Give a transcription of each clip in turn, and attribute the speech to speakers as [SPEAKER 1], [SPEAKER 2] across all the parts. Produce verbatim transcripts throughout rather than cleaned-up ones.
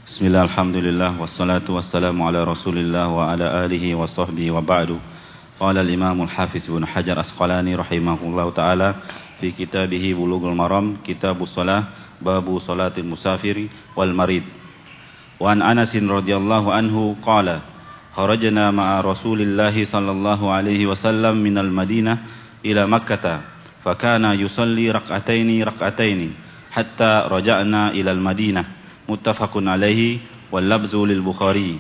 [SPEAKER 1] Bismillah, alhamdulillah, wassalatu wassalamu ala rasulillah wa ala alihi wa sahbihi wa ba'du. Qala al-imam al-hafiz ibn Hajar Asqalani rahimahullah ta'ala fi kitabihi Bulughul Maram, kitabus salah, babu salatil musafiri wal marid. Wa an Anas radhiyallahu anhu qala kharajna ma'a rasulillahi sallallahu alaihi wasallam minal Madinah ila Makkah, fakana yusalli rak'ataini rak'ataini hatta raja'na ila al-Madinah. Muttafaqun alaihi wal labzu lil Bukhari.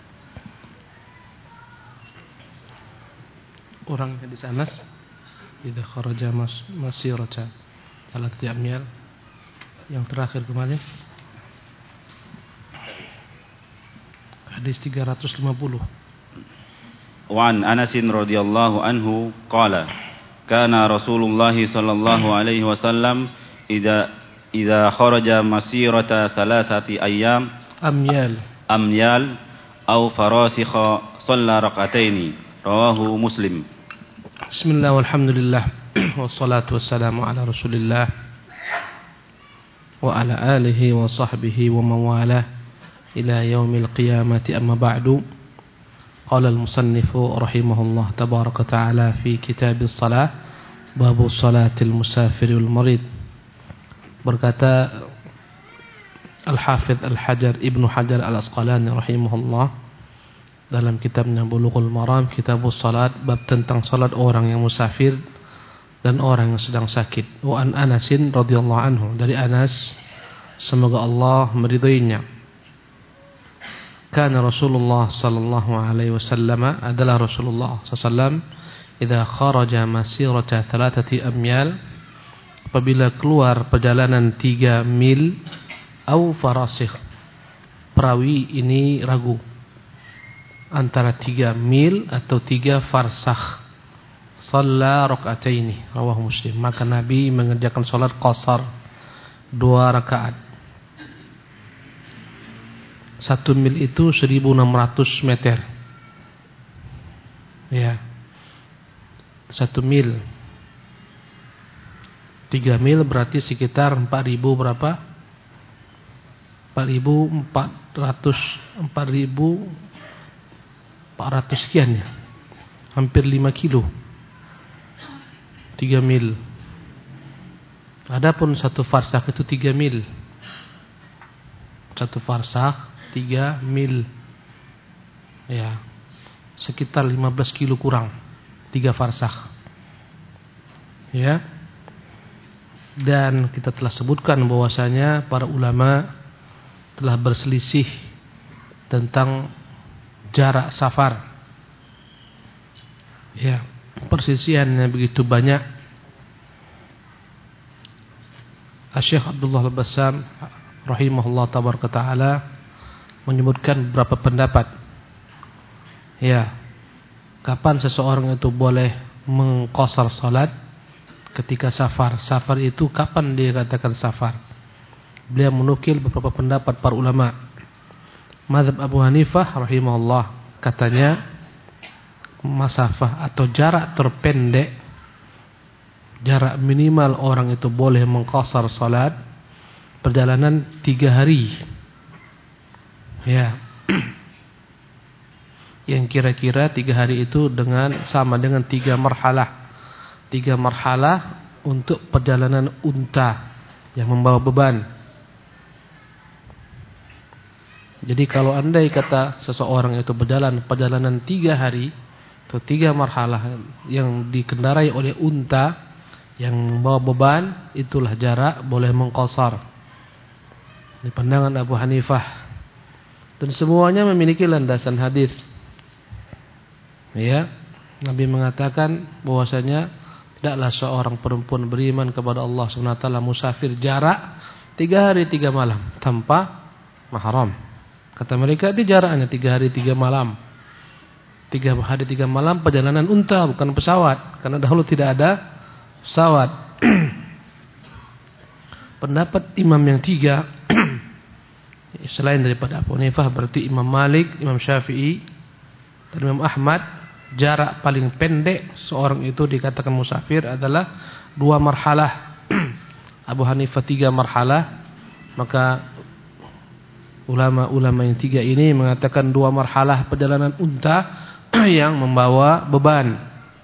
[SPEAKER 2] Orang hadis Anas, idza kharaja mas masirata thalathati amyal. Yang terakhir kemarin hadis tiga ratus lima puluh.
[SPEAKER 1] Wa an Anas radhiyallahu anhu qala kana Rasulullah sallallahu alaihi wasallam idza idza kharaja masirata salasati ayyam
[SPEAKER 2] amyal
[SPEAKER 1] amyal aw farasikha shalla rak'ataini, rawahu Muslim.
[SPEAKER 2] Bismillah walhamdulillah wassalatu wassalamu ala Rasulillah wa ala alihi wa sahbihi wa mawalah ila yaumil qiyamati, amma ba'du. Qala al-musannifu rahimahullah tabaraka ta'ala fi kitabis salah, babu salatil musafir wal marid. Berkata Al-Hafidh Al-Hajar Ibnu Hajar Al-Asqalani rahimahullah dalam kitabnya Bulughul Maram, kitabus salat, bab tentang salat orang yang musafir dan orang yang sedang sakit. Wa an Anasin radhiyallahu anhu, dari Anas, semoga Allah meridhoinya. Kana Rasulullah sallallahu alaihi wasallam, adalah Rasulullah sallallahu alaihi wasallam, idza kharaja masirata thalathati amyal, apabila keluar perjalanan tiga mil, au farasikh, perawi ini ragu antara tiga mil atau tiga farsakh, shalla rak'ataini, rawahu Muslim, maka Nabi mengerjakan salat qasar dua rakaat. Satu mil itu seribu enam ratus meter. Ya. Satu mil. Tiga mil berarti sekitar empat ribu berapa? Empat ribu empat ratus, empat ribu empat ratus sekian ya. Hampir lima kilo. Tiga mil. Adapun satu farsak itu tiga mil. Satu farsak tiga mil. Ya. Sekitar lima belas kilo kurang. Tiga farsak. Ya. Dan kita telah sebutkan bahwasanya para ulama telah berselisih tentang jarak safar. Ya, perselisihannya begitu banyak. Syekh Abdullah Al-Bassam rahimahullah tabaraka taala menyebutkan beberapa pendapat. Ya, kapan seseorang itu boleh mengqasar salat? Ketika safar. Safar itu kapan dikatakan safar? Beliau menukil beberapa pendapat para ulama. Mazhab Abu Hanifah rahimahullah, katanya masafah atau jarak terpendek, jarak minimal orang itu boleh mengqasar salat, perjalanan tiga hari. Ya. Yang kira-kira tiga hari itu dengan sama dengan tiga marhalah. Tiga marhalah untuk perjalanan unta yang membawa beban. Jadi kalau andai kata seseorang itu berjalan perjalanan tiga hari atau tiga marhalah yang dikendarai oleh unta yang membawa beban, itulah jarak boleh mengqasar. Ini pandangan Abu Hanifah. Dan semuanya memiliki landasan hadis. Ya, Nabi mengatakan bahwasanya tidaklah seorang perempuan beriman kepada Allah subhanahu wa taala musafir jarak tiga hari tiga malam tanpa mahram. Kata mereka di jaraknya tiga hari tiga malam. Tiga hari tiga malam perjalanan unta, bukan pesawat, karena dahulu tidak ada pesawat. Pendapat imam yang tiga selain daripada Abu Hanifah berarti Imam Malik, Imam Syafi'i, dan Imam Ahmad, jarak paling pendek seorang itu dikatakan musafir adalah dua marhalah. Abu Hanifah tiga marhalah, maka Ulama-ulama yang tiga ini mengatakan dua marhalah perjalanan unta yang membawa beban.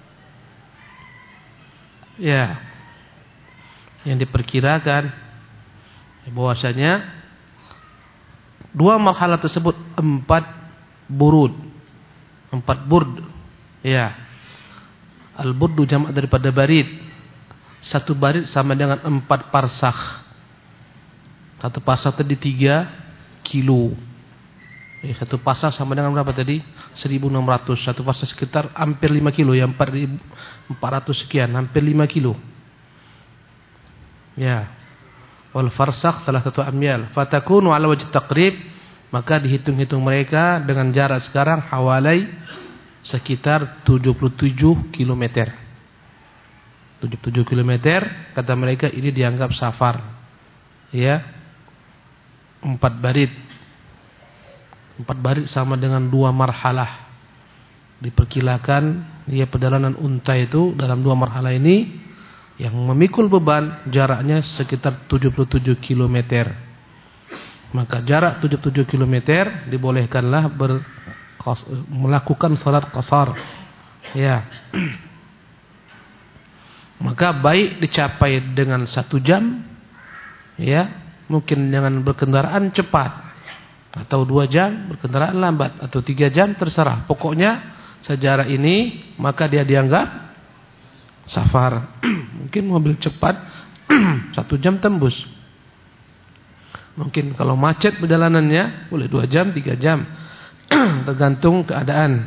[SPEAKER 2] Ya. Yang diperkirakan bahwasanya dua marhalah tersebut empat burud. Empat burd. Ya. Al-burdu jamak daripada barid. Satu barid sama dengan empat parsakh. Satu parsakh tadi tiga kilo. Eh, satu parsakh sama dengan berapa tadi? seribu enam ratus. Satu parsakh sekitar hampir lima kilo. Ya, empat ribu empat ratus sekian. Hampir lima kilo. Ya. Wal farsakh salah satu amyal. Fatakunu ala wajh taqrib. Maka dihitung-hitung mereka dengan jarak sekarang hawalai sekitar tujuh puluh tujuh kilometer. tujuh puluh tujuh kilometer kata mereka ini dianggap safar. Ya. Empat barid. Empat barid sama dengan dua marhalah. Diperkirakan ya perjalanan unta itu dalam dua marhalah ini yang memikul beban jaraknya sekitar tujuh puluh tujuh kilometer. Maka jarak tujuh puluh tujuh kilometer dibolehkanlah ber, melakukan salat qasar. Ya. Maka baik dicapai dengan satu jam, ya, mungkin dengan berkendaraan cepat, atau dua jam berkendaraan lambat, atau tiga jam terserah. Pokoknya sejarah ini maka dia dianggap safar. Mungkin mobil cepat satu jam tembus. Mungkin kalau macet perjalanannya boleh dua jam, tiga jam, tergantung keadaan.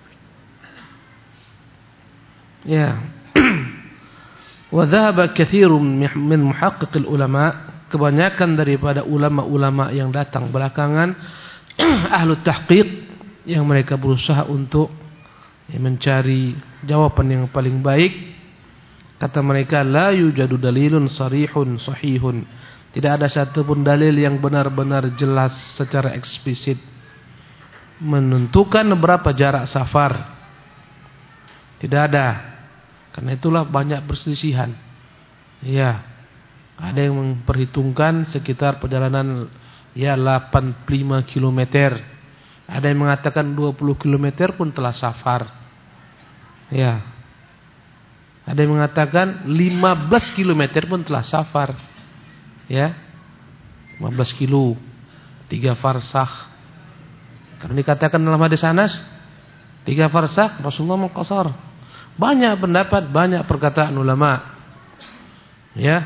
[SPEAKER 2] Ya. Wa dhahaba katsirun min muhaqqiqil ulama, kebanyakan daripada ulama-ulama yang datang belakangan, ahlu tahqiq yang mereka berusaha untuk ya, mencari jawaban yang paling baik. Kata mereka la yujadu dalilun sarihun sahihun. Tidak ada satupun dalil yang benar-benar jelas secara eksplisit menentukan berapa jarak safar. Tidak ada. Karena itulah banyak perselisihan. Ya. Ada yang memperhitungkan sekitar perjalanan ya delapan puluh lima kilometer. Ada yang mengatakan dua puluh kilometer pun telah safar. Ya. Ada yang mengatakan lima belas kilometer pun telah safar. Ya. lima belas kilo, tiga farsakh. Karena dikatakan dalam hadis Anas, tiga farsakh Rasulullah mengqasar. Banyak pendapat, banyak perkataan ulama. Ya.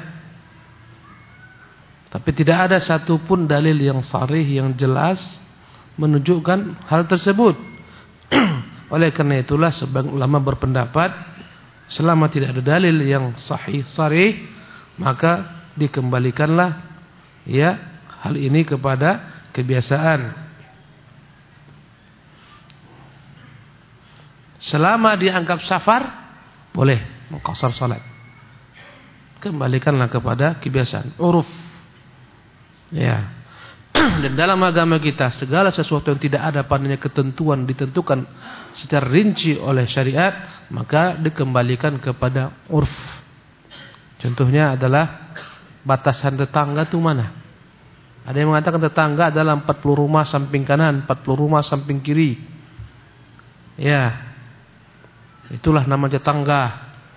[SPEAKER 2] Tapi tidak ada satupun dalil yang sharih, yang jelas menunjukkan hal tersebut. Oleh karena itulah sebagian ulama berpendapat selama tidak ada dalil yang sahih, sharih, maka dikembalikanlah ya hal ini kepada kebiasaan. Selama dianggap safar, boleh mengqasar salat. Kembalikanlah kepada kebiasaan, uruf. Ya. Dan dalam agama kita segala sesuatu yang tidak ada padanya ketentuan ditentukan secara rinci oleh syariat, maka dikembalikan kepada urf. Contohnya adalah batasan tetangga itu mana? Ada yang mengatakan tetangga adalah empat puluh rumah samping kanan, empat puluh rumah samping kiri. Ya. Itulah nama tetangga.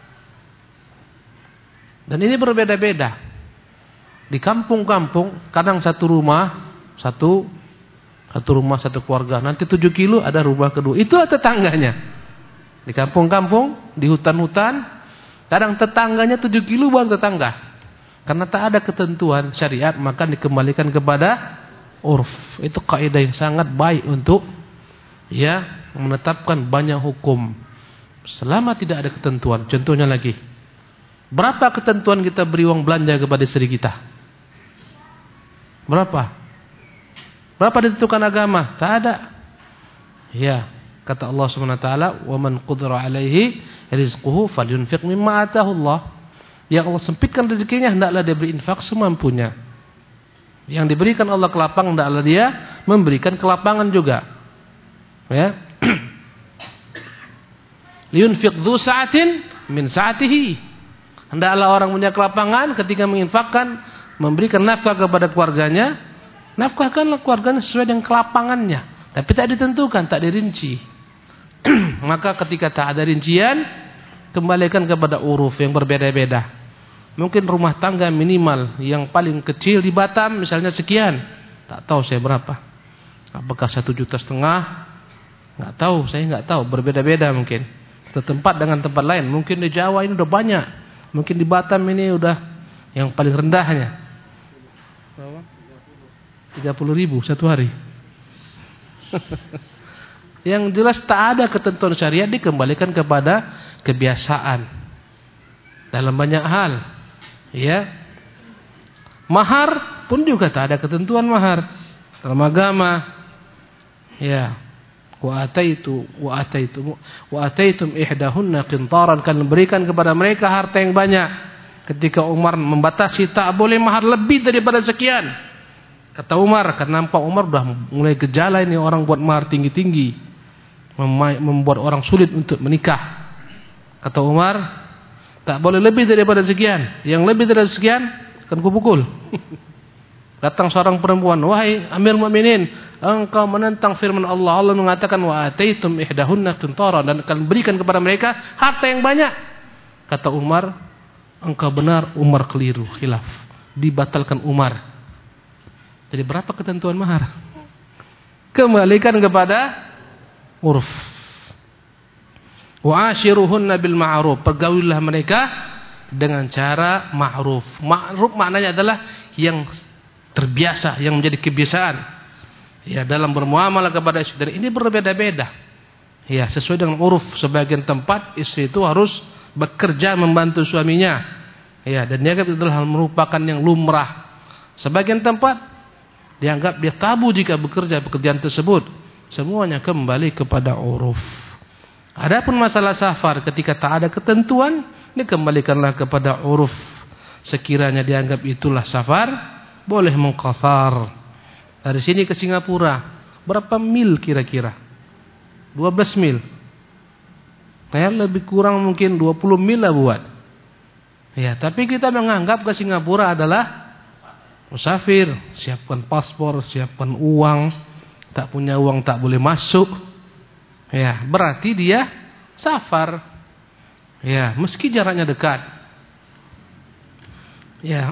[SPEAKER 2] Dan ini berbeda-beda. Di kampung-kampung kadang satu rumah, satu satu rumah satu keluarga. Nanti tujuh kilo ada rumah kedua. Itulah tetangganya. Di kampung-kampung, di hutan-hutan, kadang tetangganya tujuh kilo baru tetangga. Karena tak ada ketentuan syariat, maka dikembalikan kepada urf. Itu kaidah yang sangat baik untuk ya menetapkan banyak hukum. Selama tidak ada ketentuan. Contohnya lagi, berapa ketentuan kita beri uang belanja kepada istri kita? Berapa? Berapa ditentukan agama? Tak ada. Ya, kata Allah Subhanahu wa taala, "Wa man qudira 'alaihi rizquhu falyunfiq mimma ataahu Allah." Yang Allah sempitkan rezekinya, hendaklah dia berinfak semampunya. Yang diberikan Allah kelapangan, hendaklah dia memberikan kelapangan juga. Ya. Liyunfiq dzu sa'atin min sa'atihi. Hendaklah orang punya kelapangan ketika menginfakkan, memberikan nafkah kepada keluarganya, Nafkahkanlah keluarganya sesuai dengan kelapangannya, tapi tak ditentukan, tak dirinci. Maka ketika tak ada rincian, kembalikan kepada uruf yang berbeda-beda. Mungkin rumah tangga minimal yang paling kecil di Batam misalnya sekian, tak tahu saya berapa. Apakah satu juta setengah? Nggak tahu, saya nggak tahu. Berbeda-beda mungkin. Satu tempat dengan tempat lain. Mungkin di Jawa ini udah banyak. Mungkin di Batam ini udah yang paling rendahnya. tiga puluh ribu satu hari. Yang jelas tak ada ketentuan syariat, dikembalikan kepada kebiasaan dalam banyak hal. Ya, mahar pun juga tak ada ketentuan mahar dalam agama. Ya, wa ataitu wa ataitum wa ataitum ihdahunna qintaran, kan memberikan kepada mereka harta yang banyak. Ketika Umar membatasi tak boleh mahar lebih daripada sekian, kata Umar, karena nampak Umar sudah mulai gejala ini orang buat mahar tinggi-tinggi, membuat orang sulit untuk menikah. Kata Umar, tak boleh lebih daripada sekian. Yang lebih daripada sekian akan kupukul. Datang seorang perempuan, wahai Amir Mu'minin, engkau menentang firman Allah. Allah mengatakan wa ataitum ihdahunna qintaran, dan akan berikan kepada mereka harta yang banyak. Kata Umar, engkau benar. Umar keliru, khilaf, dibatalkan Umar. Jadi berapa ketentuan mahar? Kembalikan kepada uruf. Wa ashiruhunna bil ma'ruf, pergaulilah mereka dengan cara ma'ruf. Ma'ruf maknanya adalah yang terbiasa, yang menjadi kebiasaan. Ya, dalam bermuamalah kepada istri. Dan ini berbeda-beda. Ya, sesuai dengan uruf. Sebagian tempat istri itu harus bekerja membantu suaminya. Ya, dan dianggap itu adalah merupakan yang lumrah. Sebagian tempat dianggap dia tabu jika bekerja pekerjaan tersebut. Semuanya kembali kepada uruf. Adapun masalah safar, ketika tak ada ketentuan, dikembalikanlah kepada uruf. Sekiranya dianggap itulah safar, boleh mengqasar. Dari sini ke Singapura berapa mil kira-kira? dua belas mil. Kayak lebih kurang mungkin dua puluh mil lah buat. Ya, tapi kita menganggap ke Singapura adalah musafir, siapkan paspor, siapkan uang. Tak punya uang tak boleh masuk. Ya, berarti dia safar. Ya, meski jaraknya dekat. Ya.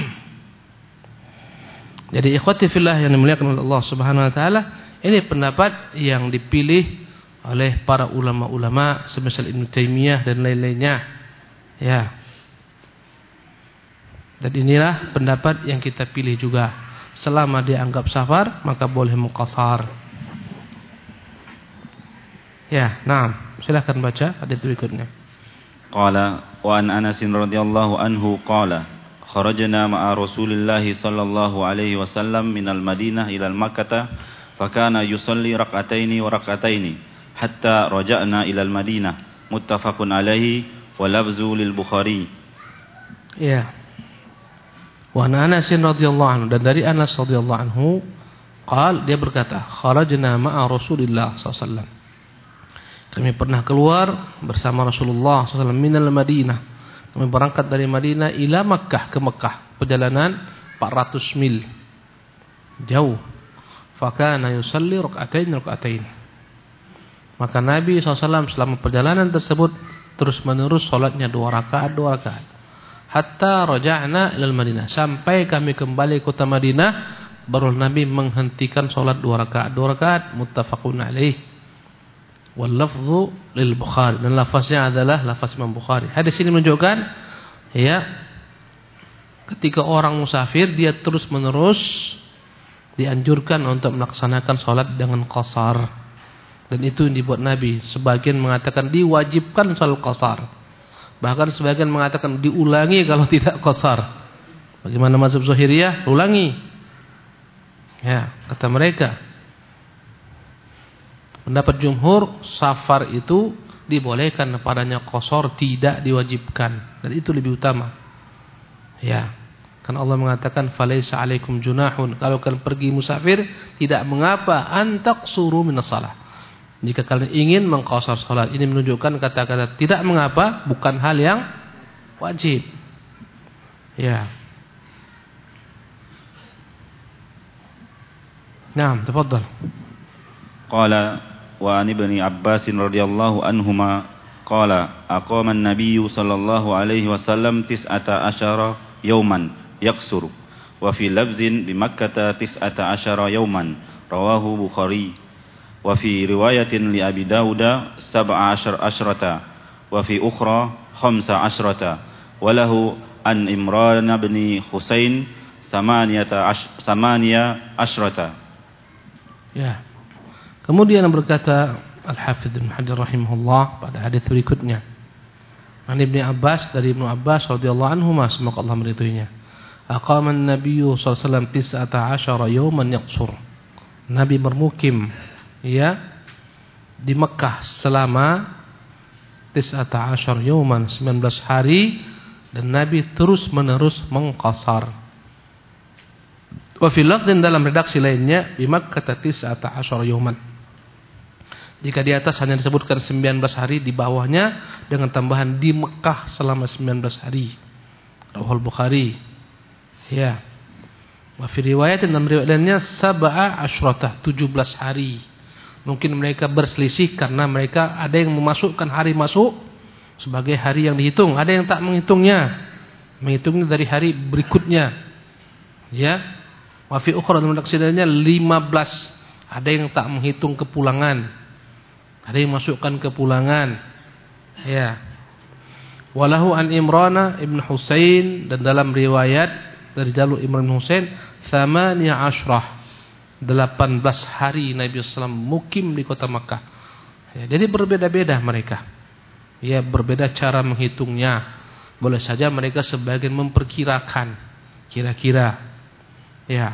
[SPEAKER 2] Jadi ikhwati fillah yang dimuliakan oleh Allah Subhanahu wa taala, ini pendapat yang dipilih oleh para ulama-ulama semisal Ibnu Taimiyah dan lain-lainnya. Ya. Dan inilah pendapat yang kita pilih juga. Selama dianggap safar, maka boleh muqasar. Ya, nah, silakan baca hadis berikutnya.
[SPEAKER 1] Qala wa an Anas radhiyallahu anhu qala kharajna ma'a Rasulillah sallallahu alaihi wasallam minal Madinah ila Makkah fa kana yusalli rak'ataini wa rak'ataini hatta raja'na ila al-Madinah muttafaqun alaihi wa lafzu lil Bukhari.
[SPEAKER 2] Ya. Wa Anas radhiyallahu anhu, dan dari Anas radhiyallahu anhu qal, dia berkata, kharajna ma'a Rasulillah sallallahu alaihi wasallam, kami pernah keluar bersama Rasulullah sallallahu alaihi wasallam minal Madinah, kami berangkat dari Madinah ila Makkah, ke Makkah, perjalanan empat ratus mil, jauh. Fa kana yusalli rak'atain rak'atain, maka Nabi sallallahu alaihi wasallam selama perjalanan tersebut terus menerus salatnya dua rakaat dua rakaat. Hatta raja'na ilal Madinah, sampai kami kembali ke kota Madinah, baru Nabi menghentikan salat dua rakaat dua rakaat. Muttafaqun alaih. Wal lafzu lil Bukhari, dan lafaznya adalah lafaz Imam Bukhari. Hadis ini menunjukkan, ya, ketika orang musafir dia terus menerus dianjurkan untuk melaksanakan salat dengan qasar, dan itu yang dibuat Nabi. Sebagian mengatakan diwajibkan salat qasar. Bahkan sebagian mengatakan diulangi kalau tidak qasar. Bagaimana mazhab Zahiriyah? Ulangi. Ya, kata mereka. Pendapat jumhur, safar itu dibolehkan, padanya qasar tidak diwajibkan, dan itu lebih utama. Ya, kan Allah mengatakan falaisa alaikum junahun, kalau kalian pergi musafir tidak mengapa antaqsuru minas shalah, jika kalian ingin mengqasar salat. Ini menunjukkan kata-kata tidak mengapa bukan hal yang wajib. Ya. Naam, tafadhal.
[SPEAKER 1] Qala wa an ibni Abbas radhiyallahu anhuma qala aqama an-nabiy sallallahu alaihi wasallam tis'ata asyara yawman yaqsuru wa fi lafzin bi Makkah tis'ata asyara yawman rawahu Bukhari wa fi riwayatin li Abi Dawud sab'a asyrata wa fi ukhra khamsa asyrata wa lahu an Imran bin Husain samaniyata samaniya asyrata.
[SPEAKER 2] Ya. Kemudian berkata Al-Hafidz Ibnu Hajar rahimahullah pada hadis berikutnya. An Ibnu Abbas, dari Ibnu Abbas radhiyallahu anhuma, semoga Allah meridhoinya. Aqama an-nabiy sallallahu alaihi wasallam tis'ata asyara yawman yaqsur. Nabi bermukim ya di Mekah selama tis'ata asyara yawman, sembilan belas hari, dan Nabi terus-menerus mengqasar. Wa fil lafdhin, dalam redaksi lainnya, bi Makkah tis'ata asyara yawman. Jika di atas hanya disebutkan sembilan belas hari, di bawahnya dengan tambahan di Mekah selama sembilan belas hari. Rawahul Bukhari. Ya. Wa fi riwayatin, dalam riwayat lainnya sab'a asyrata, tujuh belas hari. Mungkin mereka berselisih karena mereka ada yang memasukkan hari masuk sebagai hari yang dihitung, ada yang tak menghitungnya. Menghitungnya dari hari berikutnya. Ya. Wa fi ukhra, dalam redaksi lainnya lima belas. Ada yang tak menghitung kepulangan. Ada yang masukkan kepulangan. Ya. Walahu an Imran ibn Husain, dan dalam riwayat dari jalur Imran bin Husain thamaniya asyrah, delapan belas hari Nabi sallallahu alaihi wasallam mukim di kota Makkah. Ya, jadi berbeda-beda mereka. Ya, berbeda cara menghitungnya. Boleh saja mereka sebagian memperkirakan kira-kira. Ya.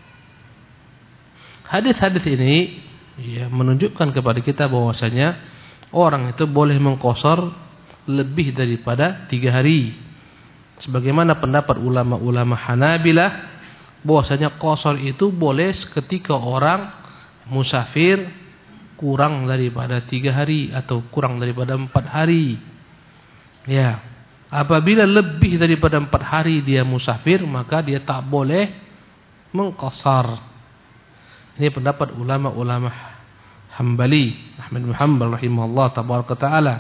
[SPEAKER 2] Hadis-hadis ini ya menunjukkan kepada kita bahwasanya orang itu boleh mengqasar lebih daripada tiga hari. Sebagaimana pendapat ulama-ulama Hanabilah bahwasanya qasar itu boleh ketika orang musafir kurang daripada tiga hari atau kurang daripada empat hari. Ya, apabila lebih daripada empat hari dia musafir, maka dia tak boleh mengqasar. Ini pendapat ulama-ulama Hambali, Ahmad bin Hanbal rahimahullah tabaraka taala.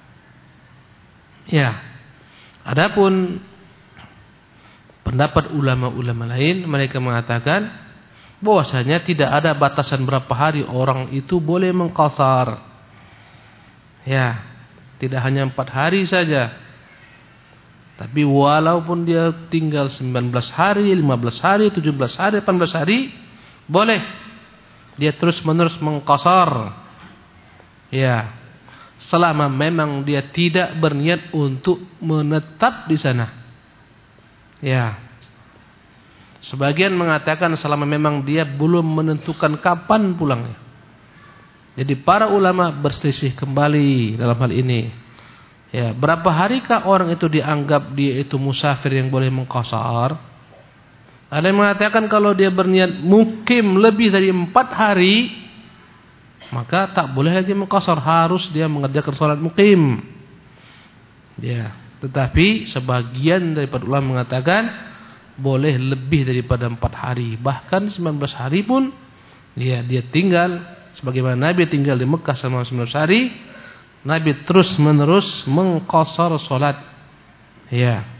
[SPEAKER 2] Ya. Adapun pendapat ulama-ulama lain, mereka mengatakan bahwasanya tidak ada batasan berapa hari orang itu boleh mengqasar. Ya, tidak hanya empat hari saja. Tapi walaupun dia tinggal sembilan belas hari, lima belas hari, tujuh belas hari, delapan belas hari, boleh dia terus-menerus mengqasar. Ya, selama memang dia tidak berniat untuk menetap di sana. Ya. Sebagian mengatakan selama memang dia belum menentukan kapan pulangnya. Jadi para ulama berselisih kembali dalam hal ini. Ya, berapa harikah orang itu dianggap dia itu musafir yang boleh mengqasar? Ada yang mengatakan kalau dia berniat mukim lebih dari empat hari, maka tak boleh lagi mengqasar, harus dia mengerjakan salat mukim. Ya, tetapi sebagian daripada ulama mengatakan boleh lebih daripada empat hari, bahkan sembilan belas hari pun dia dia tinggal sebagaimana Nabi tinggal di Mekah selama sembilan belas hari, Nabi terus menerus mengqasar salat. Ya.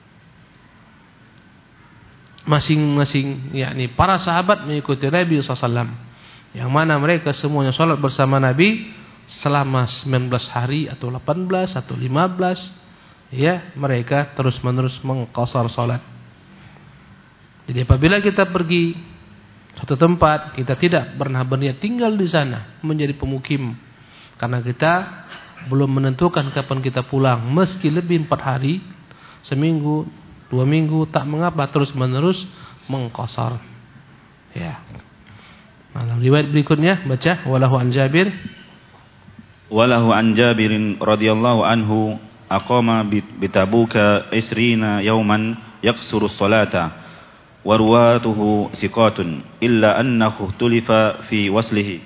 [SPEAKER 2] Masing-masing yakni para sahabat mengikuti Nabi sallallahu alaihi wasallam, yang mana mereka semuanya salat bersama Nabi selama sembilan belas hari atau delapan belas atau lima belas. Ya, mereka terus-menerus mengqasar salat. Jadi apabila kita pergi suatu tempat, kita tidak pernah berniat tinggal di sana menjadi pemukim, karena kita belum menentukan kapan kita pulang, meski lebih empat hari, seminggu, dua minggu, tak mengapa terus-menerus mengqasar. Ya. Dalam riwayat berikutnya baca walahu an Jabir.
[SPEAKER 1] Walahu an Jabirin radhiyallahu anhu aqama bi Tabuka isrina yawman yaqsuru salata wa ruwatuhu siqatun illa annahu tulifa fi waslihi.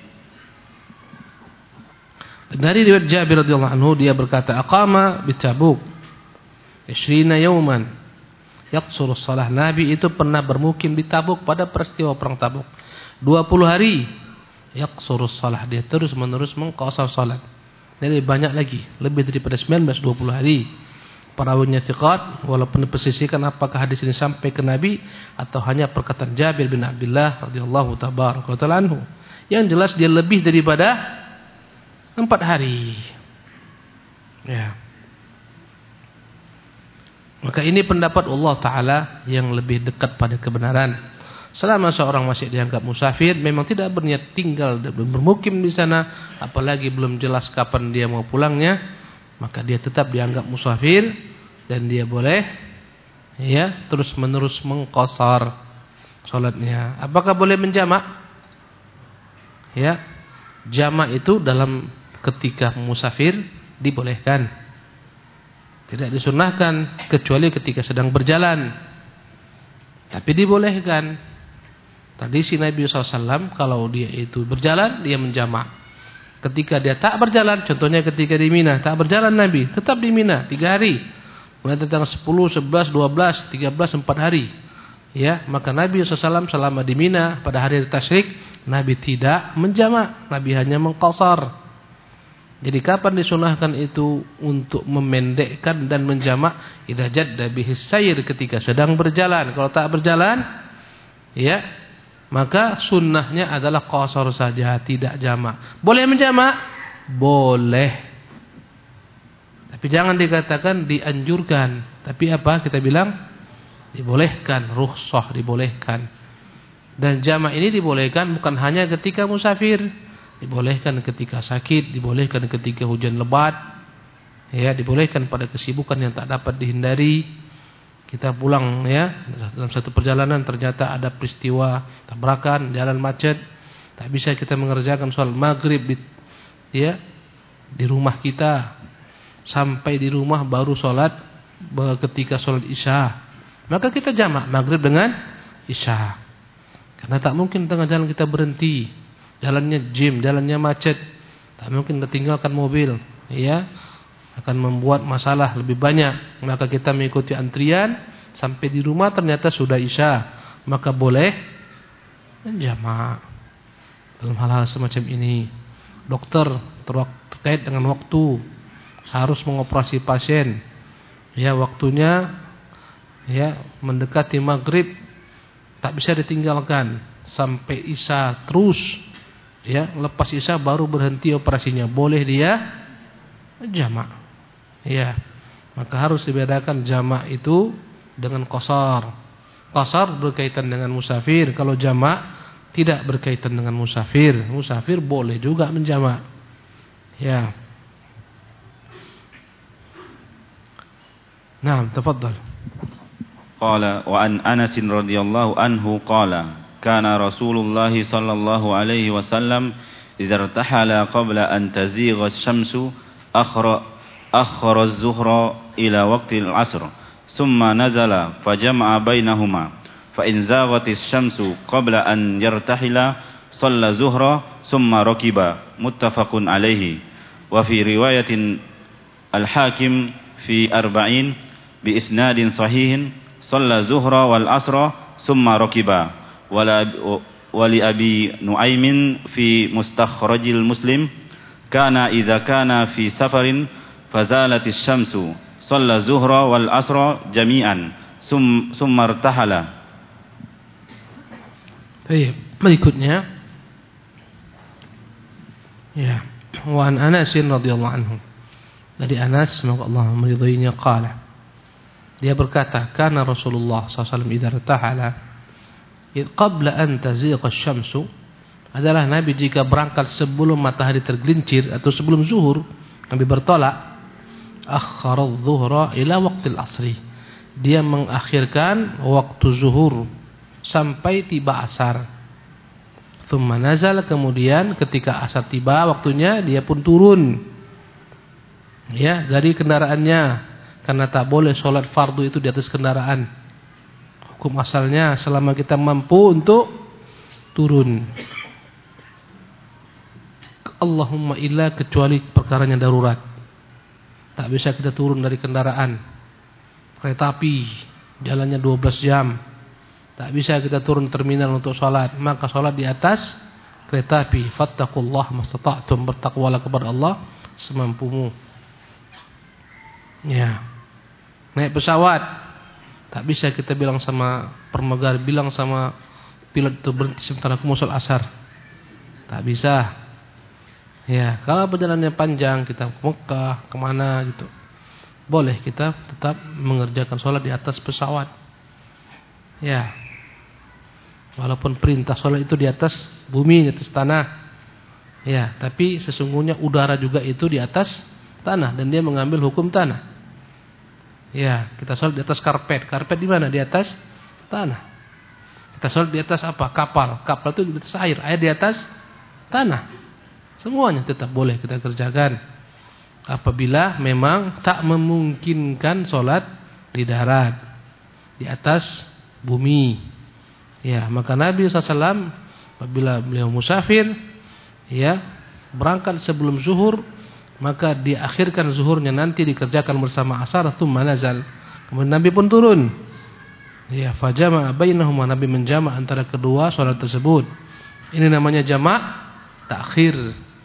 [SPEAKER 1] Dari riwayat Jabir radhiyallahu anhu, dia berkata aqama bi Tabuk isrina yawman yaqsuru shalah. Nabi itu pernah bermukim di Tabuk pada peristiwa perang Tabuk.
[SPEAKER 2] dua puluh hari yaqsurus shalah, dia terus menerus mengqasar salat. Jadi banyak lagi, lebih daripada sembilan belas dua puluh hari. Perawinya thiqat, walaupun dipersisikan apakah hadis ini sampai ke Nabi atau hanya perkataan Jabir bin Abdullah radhiyallahu tabaraka taala anhu. Yang jelas dia lebih daripada empat hari. Ya. Maka ini pendapat Allah Ta'ala yang lebih dekat pada kebenaran. Selama seorang masih dianggap musafir, memang tidak berniat tinggal dan bermukim di sana, apalagi belum jelas kapan dia mau pulangnya, maka dia tetap dianggap musafir dan dia boleh ya terus menerus mengqasar salatnya. Apakah boleh menjamak? Ya, jamak itu dalam ketika musafir dibolehkan. Tidak disunahkan kecuali ketika sedang berjalan. Tapi dibolehkan. Tradisi Nabi shallallahu alaihi wasallam kalau dia itu berjalan, dia menjamak. Ketika dia tak berjalan, contohnya ketika di Mina, tak berjalan Nabi, tetap di Mina tiga hari. Mulai tanggal sepuluh, sebelas, dua belas, tiga belas, empat hari. Ya, maka Nabi shallallahu alaihi wasallam selama di Mina pada hari tasyrik, Nabi tidak menjamak, Nabi hanya mengqasar. Jadi kapan disunahkan itu untuk memendekkan dan menjamak? Idza jadda bihis sayr, ketika sedang berjalan. Kalau tak berjalan, ya, maka sunnahnya adalah qasar saja, tidak jamak. Boleh menjamak? Boleh. Tapi jangan dikatakan dianjurkan. Tapi apa? Kita bilang dibolehkan, rukhsah, dibolehkan. Dan jamak ini dibolehkan bukan hanya ketika musafir. Dibolehkan ketika sakit, dibolehkan ketika hujan lebat, ya, dibolehkan pada kesibukan yang tak dapat dihindari. Kita pulang ya dalam satu perjalanan ternyata ada peristiwa tabrakan, jalan macet, tak bisa kita mengerjakan sholat maghrib di, ya di rumah kita, sampai di rumah baru sholat ketika sholat isya, maka kita jamak maghrib dengan isya. Karena tak mungkin tengah jalan kita berhenti. Jalannya jam, jalannya macet, tak mungkin tertinggalkan mobil, ya, akan membuat masalah lebih banyak. Maka kita mengikuti antrian sampai di rumah ternyata sudah isya, maka boleh menjamak. Dalam hal-hal semacam ini, dokter terkait dengan waktu harus mengoperasi pasien, ya, waktunya ya mendekati maghrib, tak bisa ditinggalkan sampai isya terus. Ya, lepas isya baru berhenti operasinya, boleh dia jamak. Ya, maka harus dibedakan jamak itu dengan qasar. Qasar berkaitan dengan musafir, kalau jamak tidak berkaitan dengan musafir. Musafir boleh juga menjamak. Ya. Naam, tafadhal.
[SPEAKER 1] Qala wa an Anas radhiyallahu anhu qala kana Rasulullah sallallahu alaihi wasallam idza irtahala qabla an tazigha asy-syamsu akhra akhara az-zuhra ila waqti al-'asr thumma nazala fajama'a bainahuma fa in zaghatis syamsu qabla an yartahila shalla zuhra thumma rakiba muttafaqun alaihi wa fi riwayatin al-Hakim fi arba'in bi isnadin sahihin shalla zuhra wal 'asra thumma rakiba wali Abi Nuaimin fi mustakhrajil Muslim kana idza kana fi safarin fazalatis syamsu shalla zuhra wal asra jami'an summa irtahala.
[SPEAKER 2] Baik, berikutnya ya, wa an Anas radhiyallahu anhu. Dari Anas, semoga Allah meridhoinya, qala, dia berkata, kana Rasulullah sallallahu alaihi wasallam idza irtahala qabla an tazigha asy-syamsu, adalah Nabi jika berangkat sebelum matahari tergelincir atau sebelum zuhur, Nabi bertolak, akhara adh-dhuhra ila waqtil asri, dia mengakhirkan waktu zuhur sampai tiba asar. Thumma nazal, kemudian ketika asar tiba waktunya dia pun turun, ya, dari kendaraannya, karena tak boleh sholat fardu itu di atas kendaraan. Hukum asalnya selama kita mampu untuk turun. Allahumma illa, kecuali perkaranya darurat. Tak bisa kita turun dari kendaraan. Kereta api jalannya dua belas jam. Tak bisa kita turun terminal untuk sholat, maka sholat di atas kereta api. Fattakullah mastata'tum, bertakwalah kepada Allah semampumu. Ya. Naik pesawat, tak bisa kita bilang sama permegara, bilang sama pilot itu berhenti sebentar aku mau sholat asar. Tak bisa. Ya, kalau perjalanannya panjang, kita ke Mekah, kemana gitu, boleh kita tetap mengerjakan sholat di atas pesawat. Ya, walaupun perintah sholat itu di atas bumi, di atas tanah. Ya, tapi sesungguhnya udara juga itu di atas tanah dan dia mengambil hukum tanah. Ya, kita sholat di atas karpet. Karpet di mana? Di atas tanah. Kita sholat di atas apa? Kapal. Kapal itu di atas air. Air di atas tanah. Semuanya tetap boleh kita kerjakan apabila memang tak memungkinkan sholat di darat, di atas bumi. Ya, maka Nabi shallallahu alaihi wasallam apabila beliau musafir, ya, berangkat sebelum zuhur, maka diakhirkan zuhurnya nanti dikerjakan bersama asar, tsumma nazal. Kemudian Nabi pun turun. Ya, fajama bainahuma, Nabi menjama' antara kedua sholat tersebut. Ini namanya jama' takhir.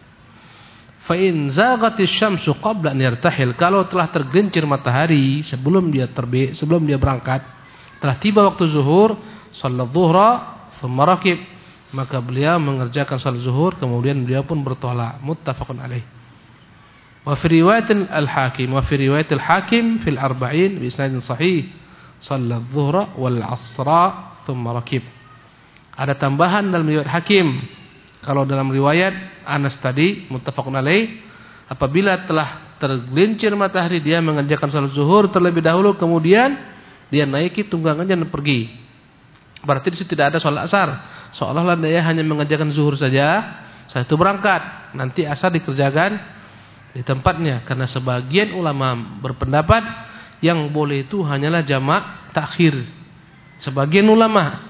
[SPEAKER 2] Fa in zaghatis syamsu qabla an yartahil, kalau telah tergelincir matahari sebelum dia terbit, sebelum dia berangkat, telah tiba waktu zuhur, shalat zuhra tsumma rakib, maka beliau mengerjakan salat zuhur kemudian beliau pun bertolak. Muttafaqun alaih. Wa fi riwayat al-Hakim, wa fi riwayat al-Hakim fil arba'in bi isnadin sahih, shalat zuhra wal asra tsumma rakib. Ada tambahan dalam riwayat Hakim. Kalau dalam riwayat Anas tadi muttafaqun alaih, apabila telah tergelincir matahari dia mengerjakan salat zuhur terlebih dahulu, kemudian dia naiki tunggangannya dan pergi. Berarti di situ tidak ada salat asar. Seolah-olah dia hanya mengerjakan zuhur saja, setelah itu berangkat. Nanti asar dikerjakan di tempatnya, karena sebagian ulama berpendapat yang boleh itu hanyalah jamak takhir. Sebagian ulama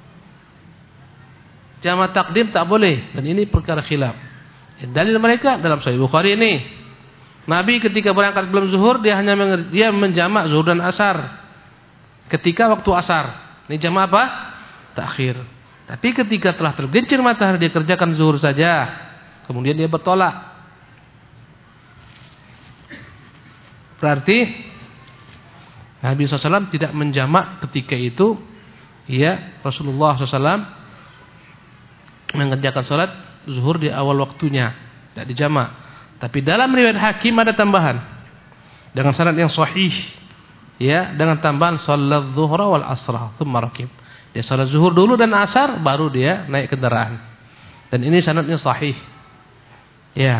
[SPEAKER 2] jamak takdim tak boleh, dan ini perkara khilaf. Dalil mereka dalam Sahih Bukhari ini, Nabi ketika berangkat sebelum zuhur dia hanya dia menjamak zuhur dan asar ketika waktu asar. Ini jamak apa? Takhir. Tapi ketika telah tergelincir matahari dia kerjakan zuhur saja, kemudian dia bertolak. Berarti Nabi shallallahu alaihi wasallam tidak menjamak ketika itu. Ya, Rasulullah shallallahu alaihi wasallam mengerjakan salat zuhur di awal waktunya, tidak dijamak. Tapi dalam riwayat Hakim ada tambahan dengan sanad yang sahih, ya, dengan tambahan salat zuhra wal asra tsumma rakib. Dia salat zuhur dulu dan asar baru dia naik kendaraan. Dan ini sanadnya sahih. Ya.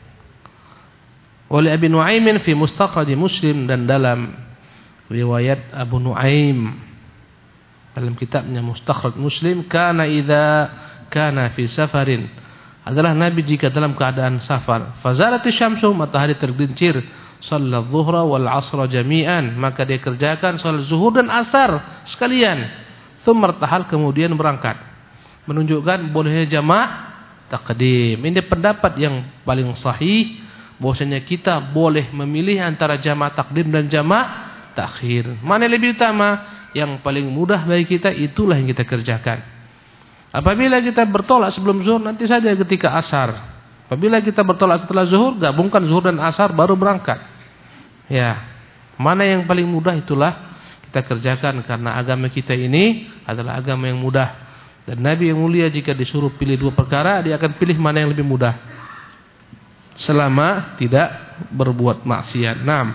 [SPEAKER 2] Oleh Abi Nuaim fi Mustakhraj Muslim, dan dalam riwayat Abu Nuaim dalam kitabnya Mustakhraj Muslim, kana idza kana fi safarin, adalah Nabi jika dalam keadaan safar, fazalatish syamsu, matahari tergelincir, shalat zuhra wal asra jami'an, maka dia kerjakan salat zuhur dan asar sekalian, tsumma irtahal, kemudian berangkat. Menunjukkan bolehnya jamak takdim. Ini pendapat yang paling sahih, bahwasanya kita boleh memilih antara jamak takdim dan jamak takhir. Mana yang lebih utama? Yang paling mudah bagi kita itulah yang kita kerjakan. Apabila kita bertolak sebelum zuhur, nanti saja ketika asar. Apabila kita bertolak setelah zuhur, gabungkan zuhur dan asar baru berangkat. Ya, mana yang paling mudah itulah kita kerjakan, karena agama kita ini adalah agama yang mudah. Dan Nabi yang mulia jika disuruh pilih dua perkara, dia akan pilih mana yang lebih mudah, selama tidak berbuat maksiat. Naam.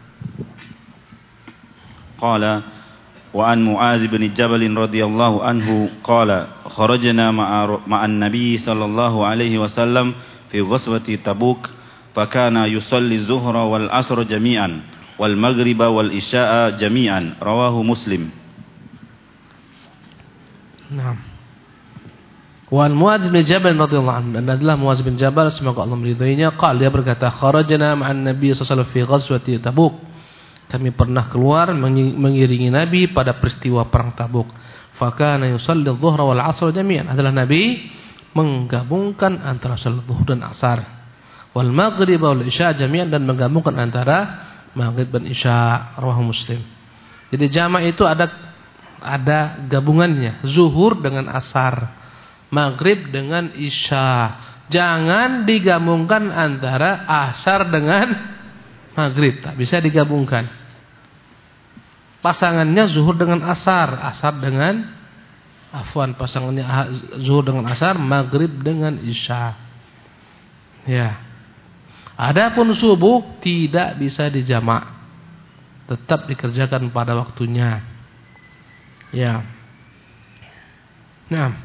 [SPEAKER 1] Qala وعن معاذ بن جبل رضي الله عنه قال خرجنا مع النبي صلى الله عليه وسلم في غزوة تبوك فكان يصلي الظهر والعصر جميعا والمغرب والعشاء جميعا رواه مسلم.
[SPEAKER 2] Naam. Wa Muadz bin Jabal radhiyallahu anhu, dan adalah Muadz bin Jabal semoga Allah meridhoinya, qala, dia berkata, kharajna ma'an nabiy sallallahu alaihi wasallam fi ghazwati Tabuk. Kami pernah keluar mengiringi Nabi pada peristiwa perang Tabuk. Fakana yusalli adh-dhuhra wal 'asr jami'an, adalah Nabi menggabungkan antara salat zuhur dan asar, wal maghrib wal isya jami'an, dan menggabungkan antara maghrib dan isya, rawahu Muslim. Jadi jamak itu ada ada gabungannya. Zuhur dengan asar, maghrib dengan isya. Jangan digabungkan antara asar dengan maghrib. Tak bisa digabungkan. Pasangannya zuhur dengan asar, asar dengan afwan, pasangannya zuhur dengan asar, maghrib dengan isya. Ya. Adapun subuh tidak bisa dijamak. Tetap dikerjakan pada waktunya. Ya. Nah.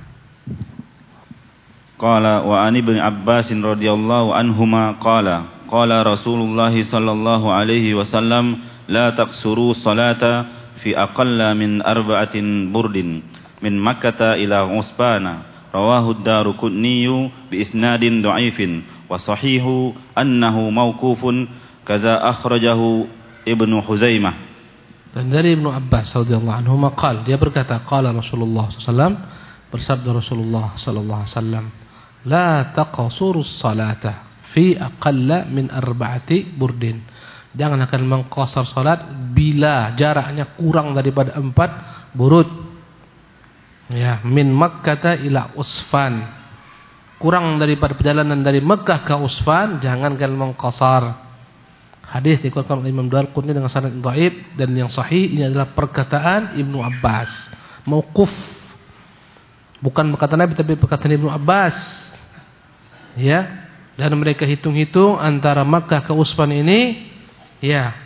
[SPEAKER 1] Qala wa an ibn Abbas radhiyallahu anhuma qala qala Rasulullah sallallahu alaihi wasallam la taqsuru salata fi aqalla min arba'atin burdin min Makkah ila Usbana rawahu ad-Daruqutni bi isnadin dha'ifin wa sahihu annahu mauqufun kaza akhrajahu Ibnu Huzaimah.
[SPEAKER 2] Dan dari Ibnu Abbas radhiyallahu anhu maqal, dia berkata qala Rasulullah sallallahu alaihi wasallam, bersabda Rasulullah sallallahu alaihi wasallam, la taqsurus salata fi aqalla min arba'ati burdin. Jangan akan mengqasar salat bila jaraknya kurang daripada empat burud. Ya, min Makkah ila Usfan. Kurang daripada perjalanan dari Mekah ke Usfan, jangankan mengqasar. Hadis dikeluarkan oleh Imam Daruqutni dengan sanad dhaif, dan yang sahih ini adalah perkataan Ibnu Abbas. Mauquf. Bukan perkataan Nabi tapi perkataan Ibnu Abbas. Ya, dan mereka hitung-hitung antara Makkah ke Usfan ini, ya.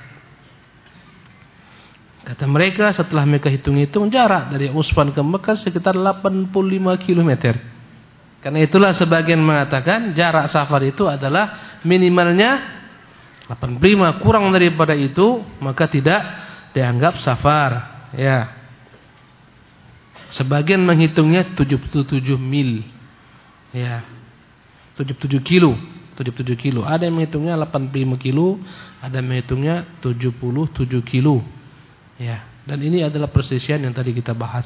[SPEAKER 2] Kata mereka setelah mereka hitung-hitung jarak dari Usfan ke Makkah sekitar delapan puluh lima kilometer. Karena itulah sebagian mengatakan jarak safar itu adalah minimalnya delapan puluh lima, kurang daripada itu maka tidak dianggap safar, ya. Sebagian menghitungnya tujuh puluh tujuh mil. Ya. tujuh puluh tujuh kilo, tujuh puluh tujuh kilo. Ada yang menghitungnya delapan puluh lima kilo, ada yang menghitungnya tujuh puluh tujuh kilo. Ya, dan ini adalah persisian yang tadi kita bahas.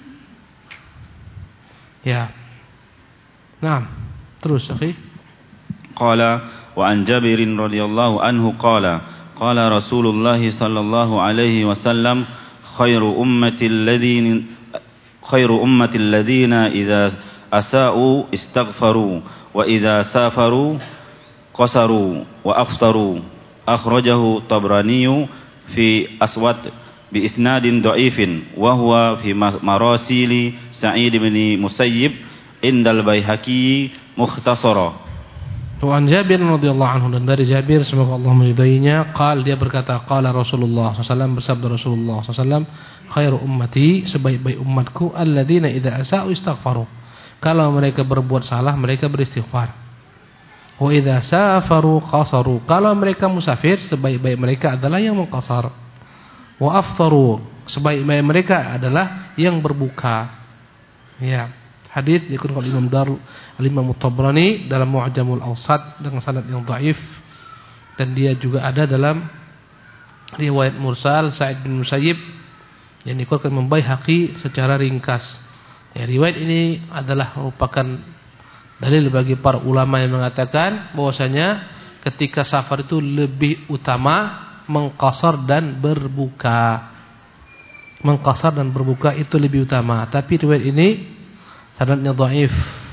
[SPEAKER 2] Ya. Nah, terus, akhi.
[SPEAKER 1] Qala wa an Jabir radhiyallahu anhu qala qala Rasulullah sallallahu alaihi wasallam khairu ummati alladhina khairu ummati alladhina idza asa'u istaghfaru wa idza safaru qasaru wa aftaru akhrajahu Tabrani fi Aswad bi isnadin dha'ifin wa huwa fi marasili Sa'id bin Musayyib indal Baihaqi mukhtasara.
[SPEAKER 2] Wa an Jabir radhiyallahu anhu, dan dari Jabir semoga Allah meridainya, qal, dia berkata qala Rasulullah sallallahu alaihi wasallam, bersabda Rasulullah sallallahu alaihi wasallam, khairu ummati, sebaik-baik umatku, alladzina idza asa'u istaghfaru, kalau mereka berbuat salah mereka beristighfar. Wa idza safaru qasaru, kalau mereka musafir sebaik-baik mereka adalah yang mengqasar. Wa aftaru, sebaik-baik mereka adalah yang berbuka. Ya. Hadis dikutip oleh Imam Darul Imam Tabrani dalam Mu'jamul Awsat dengan sanad yang dhaif, dan dia juga ada dalam riwayat mursal Sa'id bin Musayyib yang dikeluarkan Imam Baihaqi secara ringkas. Ya, riwayat ini adalah merupakan dalil bagi para ulama yang mengatakan bahwasanya ketika safar itu lebih utama mengqasar dan berbuka. Mengqasar dan berbuka itu lebih utama, tapi riwayat ini sanadnya dhaif.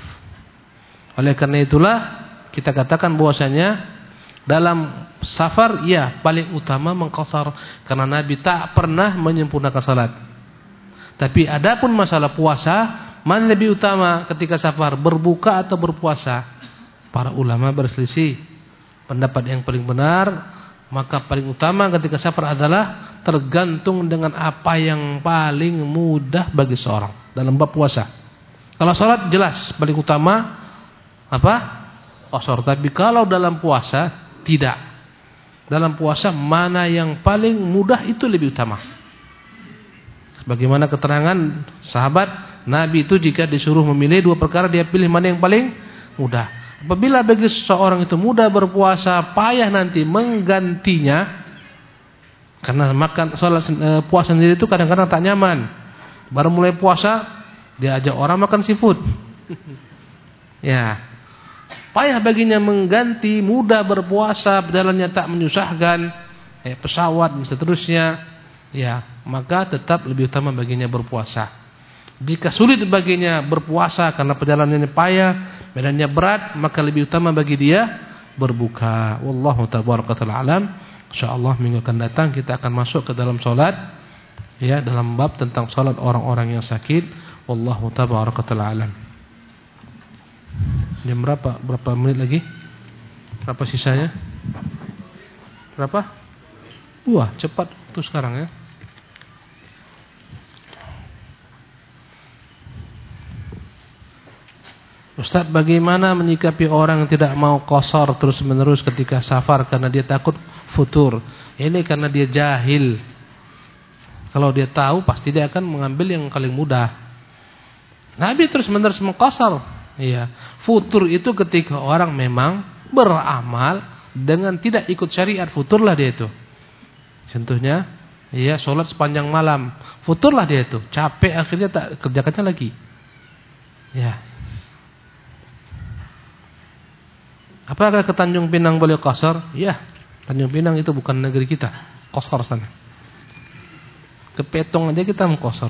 [SPEAKER 2] Oleh karena itulah kita katakan bahwasanya dalam safar ya paling utama mengqasar, karena Nabi tak pernah menyempurnakan salat. Tapi adapun masalah puasa, mana lebih utama ketika safar, berbuka atau berpuasa? Para ulama berselisih. Pendapat yang paling benar, maka paling utama ketika safar adalah tergantung dengan apa yang paling mudah bagi seorang dalam bab puasa. Kalau salat jelas paling utama apa? Qasar. Tapi kalau dalam puasa tidak. Dalam puasa mana yang paling mudah itu lebih utama. Bagaimana keterangan sahabat Nabi itu jika disuruh memilih dua perkara dia pilih mana yang paling mudah. Apabila bagi seseorang itu mudah berpuasa, payah nanti menggantinya. Karena makan salat puasa sendiri itu kadang-kadang tak nyaman. Baru mulai puasa dia ajak orang makan seafood. Ya. Payah baginya mengganti, mudah berpuasa, jalannya tak menyusahkan, ya, pesawat dan seterusnya. ya, maka tetap lebih utama baginya berpuasa. Jika sulit baginya berpuasa karena perjalanannya payah, medannya berat, maka lebih utama bagi dia berbuka. Wallahu tabaraka ta'ala alam. Insyaallah minggu akan datang kita akan masuk ke dalam salat, ya, dalam bab tentang salat orang-orang yang sakit. Wallahu tabaraka ta'ala alam. Jam berapa? Berapa menit lagi? Berapa sisanya? Berapa? Wah, cepat tuh sekarang ya. Ustaz, bagaimana menyikapi orang yang tidak mau qashar terus-menerus ketika safar karena dia takut futur? Ini karena dia jahil. Kalau dia tahu pasti dia akan mengambil yang paling mudah. Nabi terus-menerus mengqashar. Iya. Futur itu ketika orang memang beramal dengan tidak ikut syariat, futurlah dia itu. Contohnya, iya, sholat sepanjang malam, futurlah dia itu. Capek akhirnya tak kerjakannya lagi. Ya. Apakah ke Tanjung Pinang boleh qashar? Ya, Tanjung Pinang itu bukan negeri kita. Qashar sana. Ke Petong aja kita mau qashar.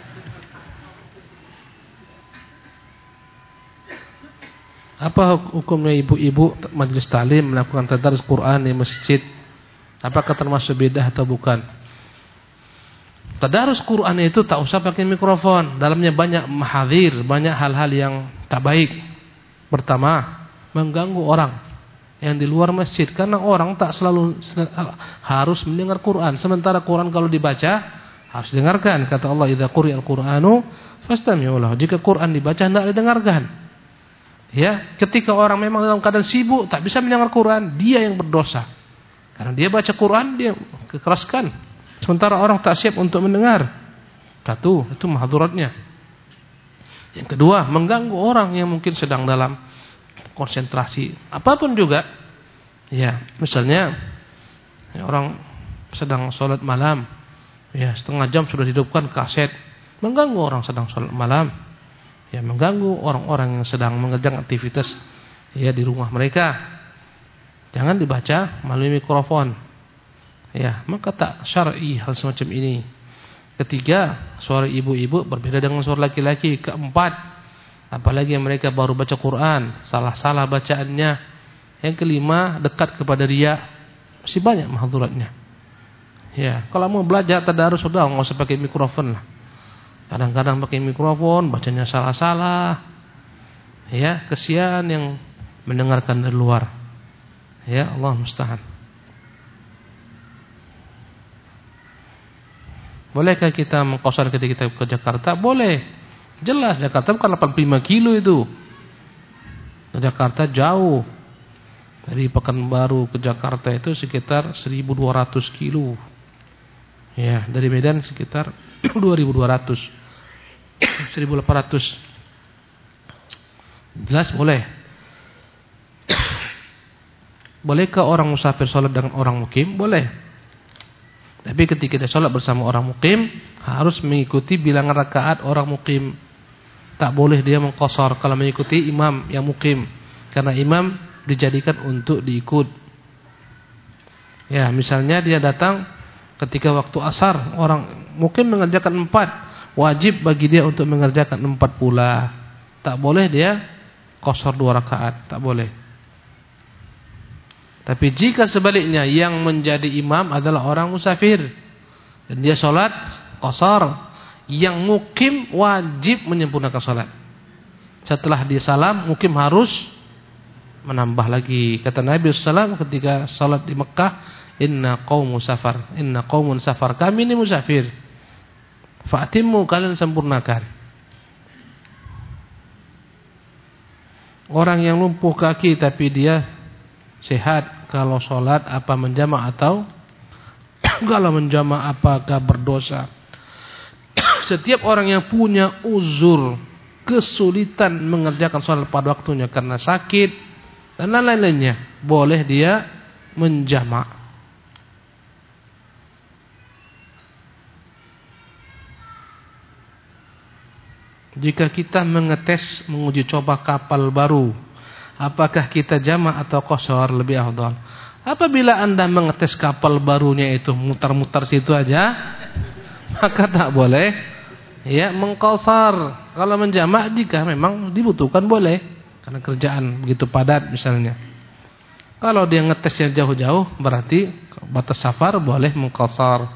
[SPEAKER 2] Apa hukumnya ibu-ibu majelis taklim melakukan tadarus Quran di masjid? Apakah termasuk bidah atau bukan? Tadarus Quran itu tak usah pakai mikrofon. Dalamnya banyak mahadzir, banyak hal-hal yang tak baik. Pertama, mengganggu orang yang di luar masjid, karena orang tak selalu harus mendengar Quran. Sementara Quran kalau dibaca harus dengarkan. Kata Allah, "Idza quri'al Qur'anu fastami'u lahu." Jika Quran dibaca hendak didengarkan. Ya, ketika orang memang dalam keadaan sibuk tak bisa mendengar Quran, dia yang berdosa. Karena dia baca Quran, dia kekeraskan. Sementara orang tak siap untuk mendengar. Satu, itu mahadzuratnya. Yang kedua, mengganggu orang yang mungkin sedang dalam konsentrasi, apapun juga. Ya, misalnya ya, orang sedang sholat malam, ya, setengah jam sudah dihidupkan kaset, mengganggu orang sedang sholat malam. Ya, mengganggu orang-orang yang sedang mengerjakan aktivitas, ya, di rumah mereka. Jangan dibaca melalui mikrofon. Ya, maka tak syar'i hal semacam ini. Ketiga, suara ibu-ibu berbeda dengan suara laki-laki. Keempat, apalagi yang mereka baru baca Quran, salah-salah bacaannya. Yang kelima, dekat kepada riya. Masih banyak mahadzuratnya. Ya, kalau mau belajar tadarus sudah enggak usah pakai mikrofon lah. Kadang-kadang pakai mikrofon, bacanya salah-salah. Ya, kesian yang mendengarkan dari luar. Ya, Allah musta'an. Bolehkah kita mengqashar ketika kita ke Jakarta? Boleh. Jelas, Jakarta bukan delapan puluh lima kilo itu. Jakarta jauh. Dari Pekanbaru ke Jakarta itu sekitar seribu dua ratus kilo. Ya, dari Medan sekitar dua ribu dua ratus. seribu delapan ratus. Jelas boleh. Bolehkah orang musafir sholat dengan orang mukim? Boleh. Tapi ketika dia sholat bersama orang mukim, harus mengikuti bilangan rakaat orang mukim. Tak boleh dia mengqashar kalau mengikuti imam yang mukim, karena imam dijadikan untuk diikut. Ya, misalnya dia datang ketika waktu asar, orang mukim mengerjakan empat, wajib bagi dia untuk mengerjakan empat pula. Tak boleh dia qashar dua rakaat, tak boleh. Tapi jika sebaliknya yang menjadi imam adalah orang musafir dan dia sholat qashar, yang mukim wajib menyempurnakan sholat. Setelah dia salam, mukim harus menambah lagi. Kata Nabi shallallahu alaihi wasallam ketika sholat di Mekah, "Inna qaumun safar, inna qaumun safar." Kami ini musafir. Fa'timmu, kalian sempurnakan. Orang yang lumpuh kaki tapi dia sehat, kalau sholat apa menjamak atau kalau menjamak apakah berdosa? Setiap orang yang punya uzur, kesulitan mengerjakan sholat pada waktunya karena sakit dan lain-lainnya, boleh dia menjamak. Jika kita mengetes, menguji coba kapal baru, apakah kita jamak atau qashar lebih afdal? Apabila Anda mengetes kapal barunya itu mutar-mutar situ aja, maka tak boleh ya mengqasar. Kalau menjamak jika memang dibutuhkan boleh, karena kerjaan begitu padat misalnya. Kalau dia ngetesnya jauh-jauh berarti batas safar boleh mengqasar.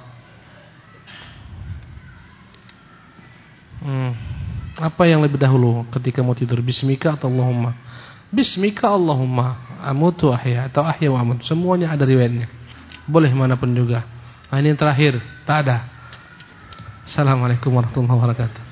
[SPEAKER 2] Hmm. Apa yang lebih dahulu ketika mau tidur, bismika atau Allahumma? Bismika Allahumma amutu ahya atau ahya wa amut, semuanya ada riwayatnya. Boleh manapun juga. Nah, ini yang terakhir, tak ada. Assalamualaikum warahmatullahi wabarakatuh.